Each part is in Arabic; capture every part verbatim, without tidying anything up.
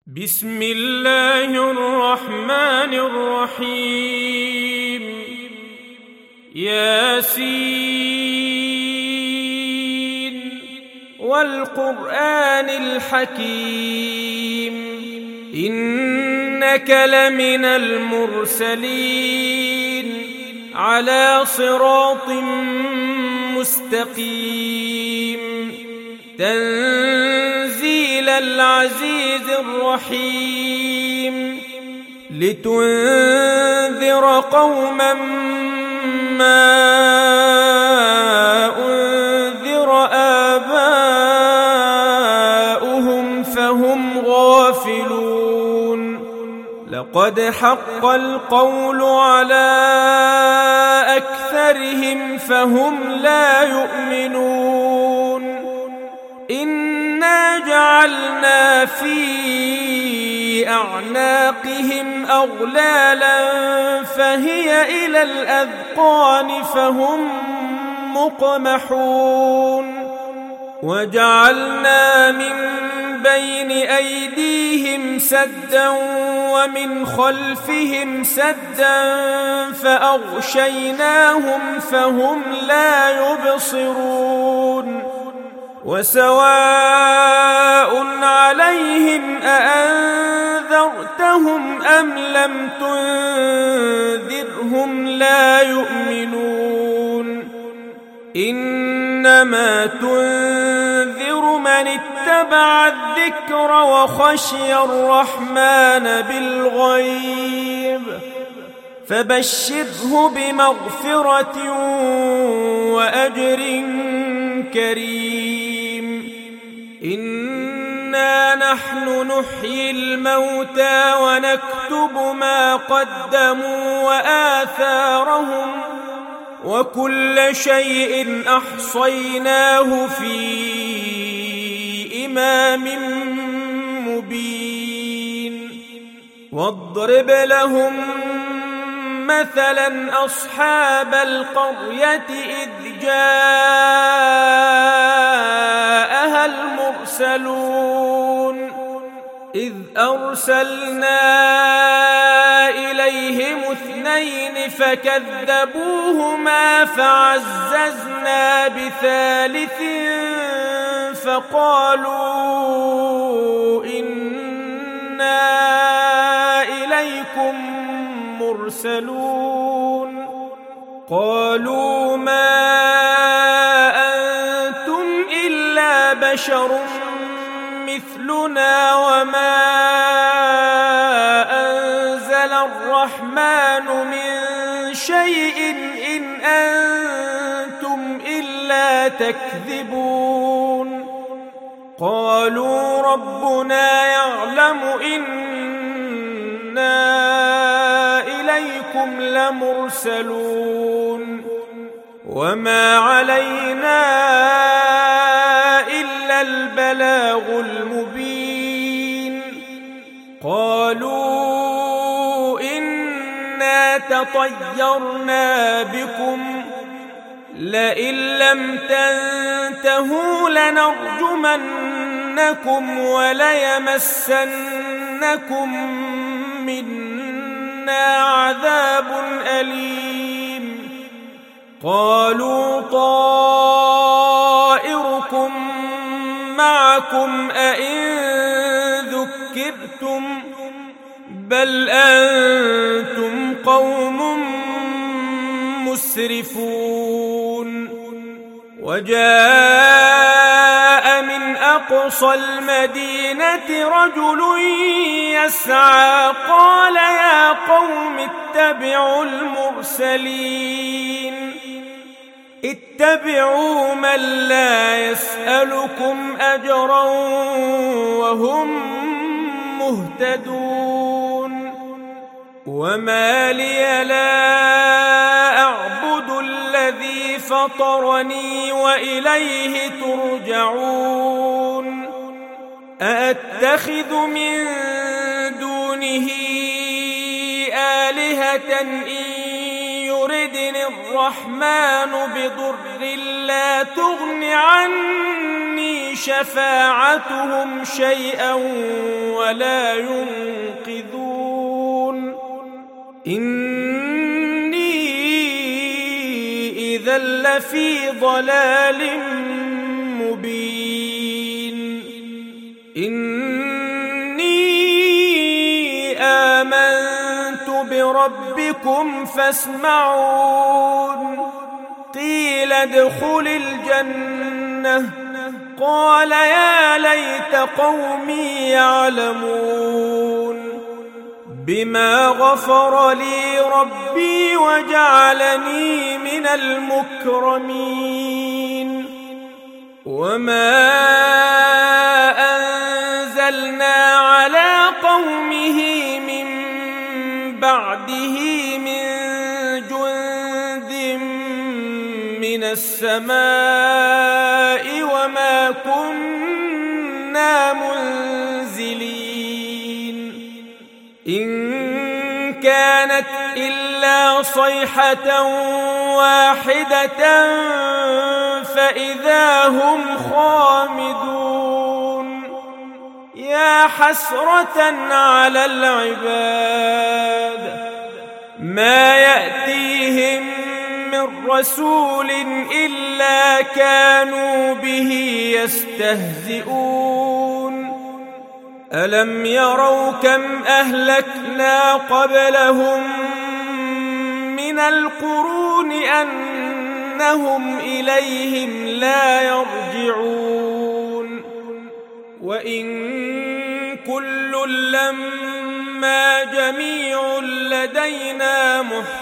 بسم الله الرحمن الرحيم. ياسين والقرآن الحكيم إنك لمن المرسلين على صراط مستقيم تنزيل العزيز الرحيم لتنذر قوما ما أنذر آباؤهم فهم غافلون لقد حق القول على أكثرهم فهم لا يؤمنون إنا جعلنا في أعناقهم أغلالا فهي إلى الأذقان فهم مقمحون وجعلنا من بين أيديهم سدا ومن خلفهم سدا فأغشيناهم فهم لا يبصرون وسواء عليهم أأنذرتهم أم لم تنذرهم لا يؤمنون إنما تنذر من اتبع الذكر وخشي الرحمن بالغيب فبشره بمغفرة وأجر كريم. إنا نحن نحيي الموتى ونكتب ما قدموا وآثارهم وكل شيء أحصيناه في إمام مبين واضرب لهم مثلا أصحاب القرية إذ جاءها المرسلون إذ أرسلنا إليهم اثنين فكذبوهما فعززنا بثالث فقالوا إنا إليكم مرسلون قالوا ما أنتم إلا بشر مثلنا وما أنزل الرحمن من شيء إن أنتم إلا تكذبون قالوا ربنا يعلم إنا إليكم لمرسلون وما علينا إلا البلاغ المبين قالوا إنا تطيرنا بكم لئن لم تنتهوا لنرجمنكم وليمسنكم منا عذاب أليم قالوا طائركم معكم أئن ذكرتم بل أنتم قوم مسرفون وجاء من أقصى المدينة رجل يسعى قال يا قوم اتبعوا المرسلين اتبعوا من لا يسألكم أجرا وهم مهتدون وما لي لا أعبد الذي فطرني وإليه ترجعون أأتخذ من دونه آلهة إن يردني الرحمن بضر لا تغن عني شفاعتهم شيئا ولا ينقذون إني إذا لفي ضلال مبين إني آمنت بربكم فاسمعون قيل ادخل الجنة قال يا ليت قومي يعلمون بما غفر لي ربي وجعلني من المكرمين وما أنزلنا على قومه من بعده من جند من السماء وما كنا منزلين إن كانت إلا صيحة واحدة فإذا هم خامدون يا حسرة على العباد ما يأتيهم من رسول إلا كانوا به يستهزئون ألم يروا كم أهلكنا قبلهم من القرون أنهم إليهم لا يرجعون وإن كل لما جميع لدينا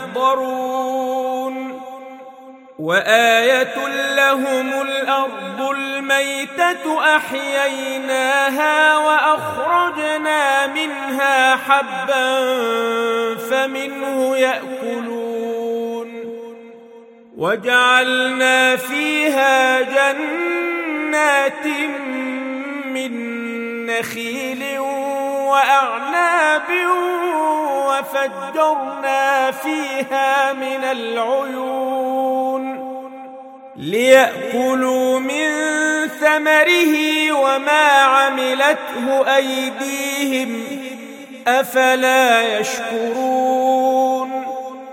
محضرون وآية لهم الأرض الميتة أحييناها وأخرجنا منها حبا فمنه يأكلون وجعلنا فيها جنات من نخيل وأعناب وفجرنا فيها من العيون ليأكلوا من ثمره وما عملته أيديهم أفلا يشكرون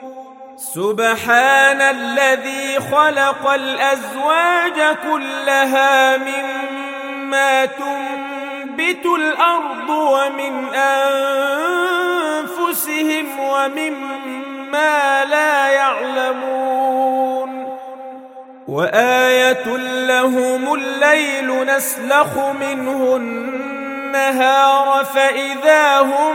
سبحان الذي خلق الأزواج كلها مما تنبت الأرض ومن أنفسهم ومما لا يعلمون وآية لهم الليل نسلخ منه النهار فإذا هم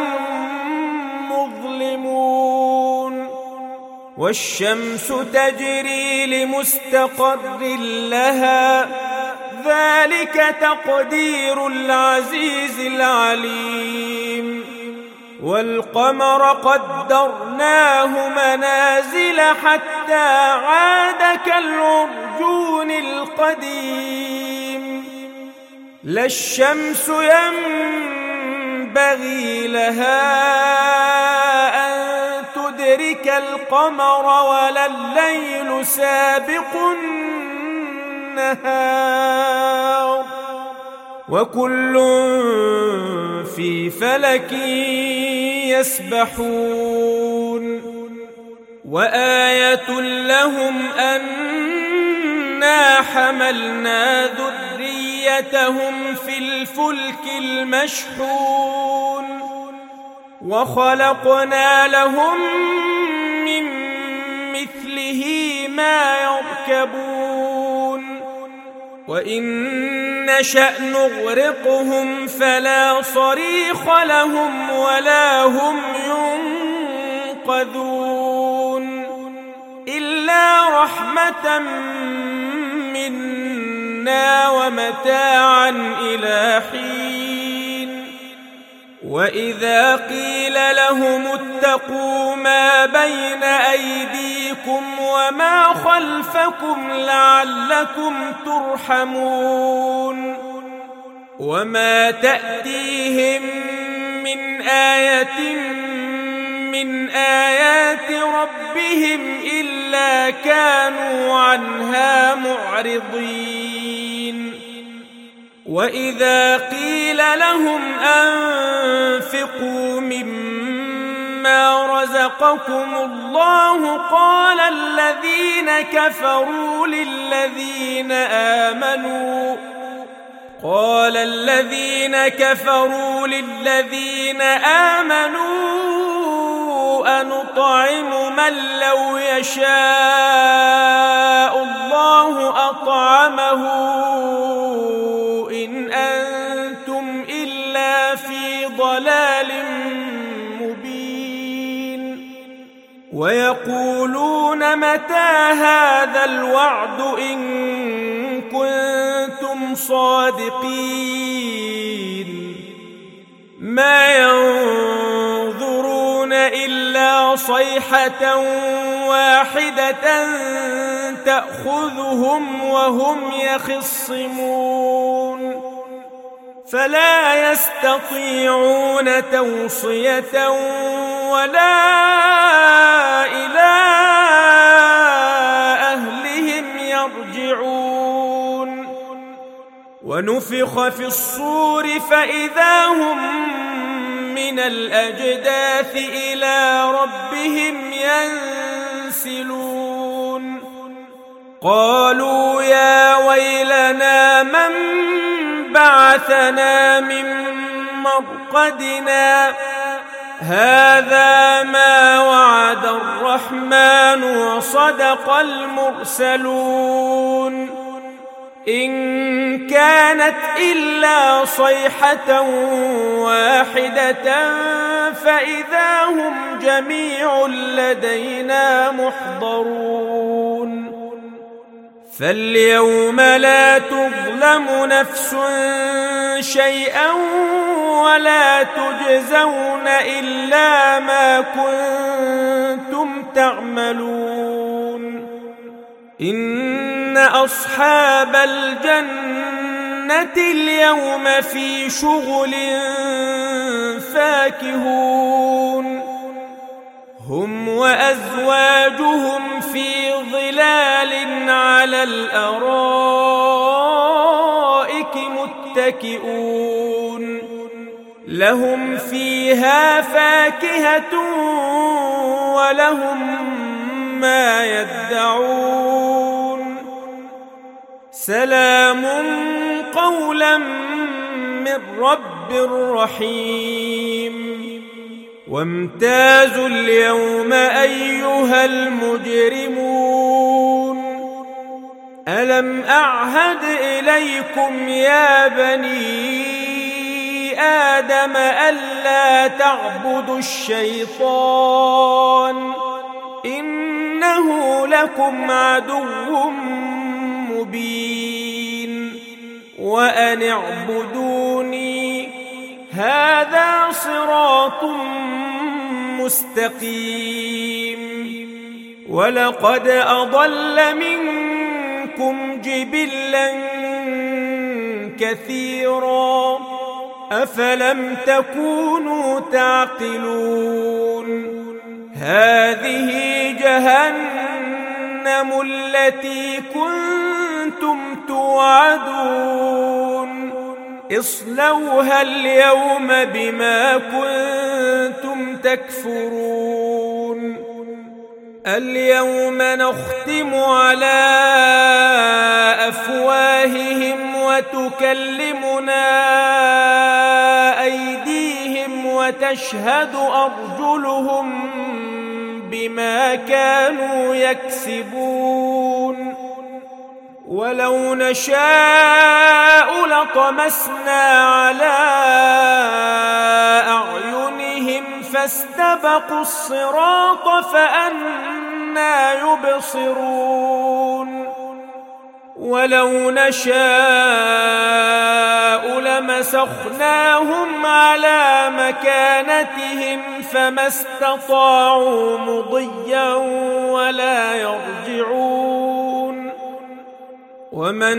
مظلمون والشمس تجري لمستقر لها ذلك تقدير العزيز العليم والقمر قدرناه منازل حتى عاد كالعرجون القديم لا الشمس ينبغي لها أن تدرك القمر ولا الليل سابق النهار وكل في فلك يسبحون وآية لهم أنا حملنا ذريتهم في الفلك المشحون وخلقنا لهم من مثله ما يركبون وإن نشأ نغرقهم فلا صريخ لهم ولا هم ينقذون إلا رحمة منا ومتاعا إلى حين وإذا قيل لهم اتقوا ما بين أيديكم وما خلفكم لعلكم ترحمون وما تأتيهم من آية من آيات ربهم إلا كانوا عنها معرضين وإذا قيل لهم أنفقوا مما رزقكم الله قال الذين كفروا للذين آمنوا قال الذين كفروا للذين آمنوا أنطعم من لو يشاء الله أطعمه إن أنتم إلا في ضلال مبين ويقولون متى هذا الوعد إن كنتم صادقين ما ينظرون إلا صيحة واحدة تأخذهم وهم يخصمون فلا يستطيعون توصية ولا إلى أهلهم يرجعون ونفخ في الصور فإذا هم من الأجداث إلى ربهم ينسلون قالوا يا ويلنا من بعثنا من مرقدنا هذا ما وعد الرحمن وصدق المرسلون إن كانت إلا صيحة واحدة فإذا هم جميع لدينا محضرون فاليوم لا تظلم نفس شيئا ولا تجزون إلا ما كنتم تعملون إن أصحاب الجنة اليوم في شغل فاكهون هم وأزواجهم في ظلال على الأرائك متكئون لهم فيها فاكهة ولهم ما يدعون سلام قولا من رب رحيم وامتازوا اليوم أيها المجرمون ألم أعهد إليكم يا بني آدم ألا تعبدوا الشيطان إنه لكم عدو مبين وأن اعبدوني هذا صراط مستقيم ولقد أضل منكم جبلا كثيرا أفلم تكونوا تعقلون هذه جهنم التي كنتم توعدون اصلوها اليوم بما كنتم تكفرون اليوم نختم على أفواههم وتكلمنا أيديهم وتشهد أرجلهم بما كانوا يكسبون ولو نشاء لطمسنا على أعينهم فاستبقوا الصراط فأنى يبصرون ولو نشاء لمسخناهم على مكانتهم فما استطاعوا مضيا ولا يرجعون ومن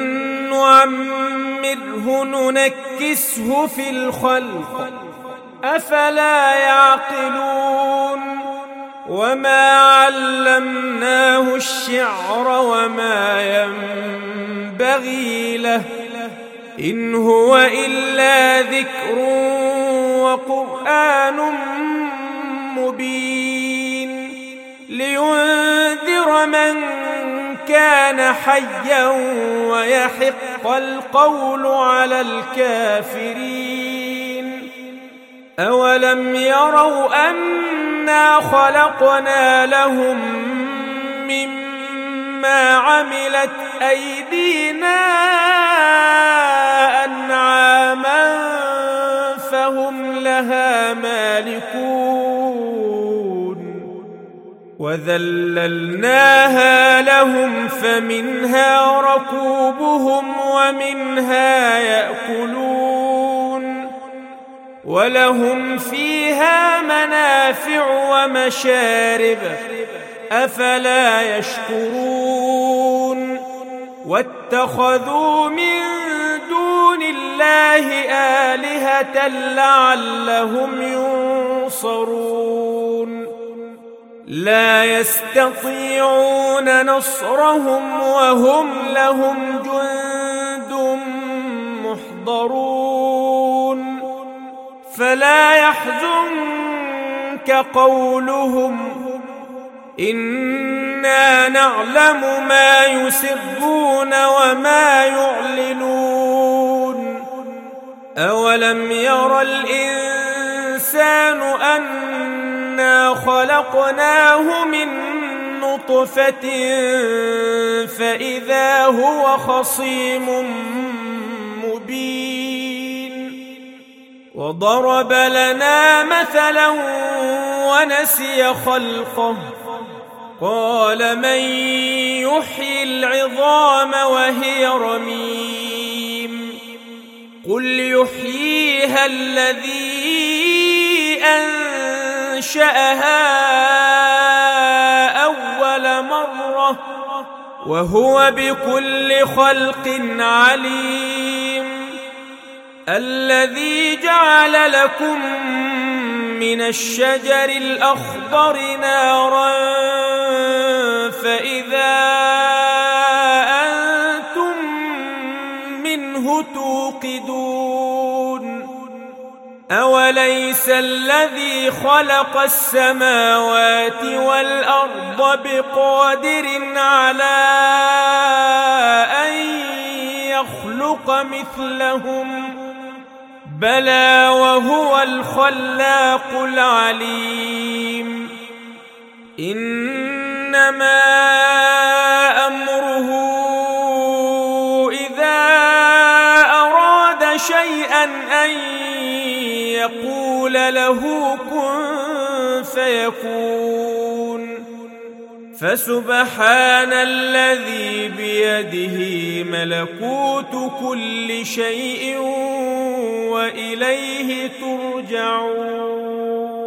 نعمره ننكسه في الخلق أفلا يعقلون وما علمناه الشعر وما ينبغي له إن هو إلا ذكر وقرآن مبين لينذر من كان حيا ويحق القول على الكافرين. أولم يروا أنا خلقنا لهم مما عملت أيدينا أنعاما فهم لها مالكون وذللناها لهم فمنها ركوبهم ومنها يأكلون ولهم فيها منافع ومشارب أفلا يشكرون واتخذوا من دون الله آلهة لعلهم ينصرون لا يستطيعون نصرهم وهم لهم جند محضرون فلا يحزنك قولهم إنا نعلم ما يسرون وما يعلنون أولم ير الإنسان أنا خلقناه من نطفة فإذا هو خصيم مبين وضرب لنا مثلا ونسي خلقه قال من يحيي العظام وهي رميم قل يحييها الذي أنشأها أول مرة وهو بكل خلق عليم الذي جعل لكم من الشجر الأخضر نارا فإذا أنتم منه توقدون أوليس الذي خلق السماوات والأرض بقادر على أن يخلق مثلهم بلى وهو الخلاق العليم إنما أمره إذا أراد شيئا أن يقول له كن فيكون فسبحان الذي بيده ملكوت كل شيء وإليه ترجعون.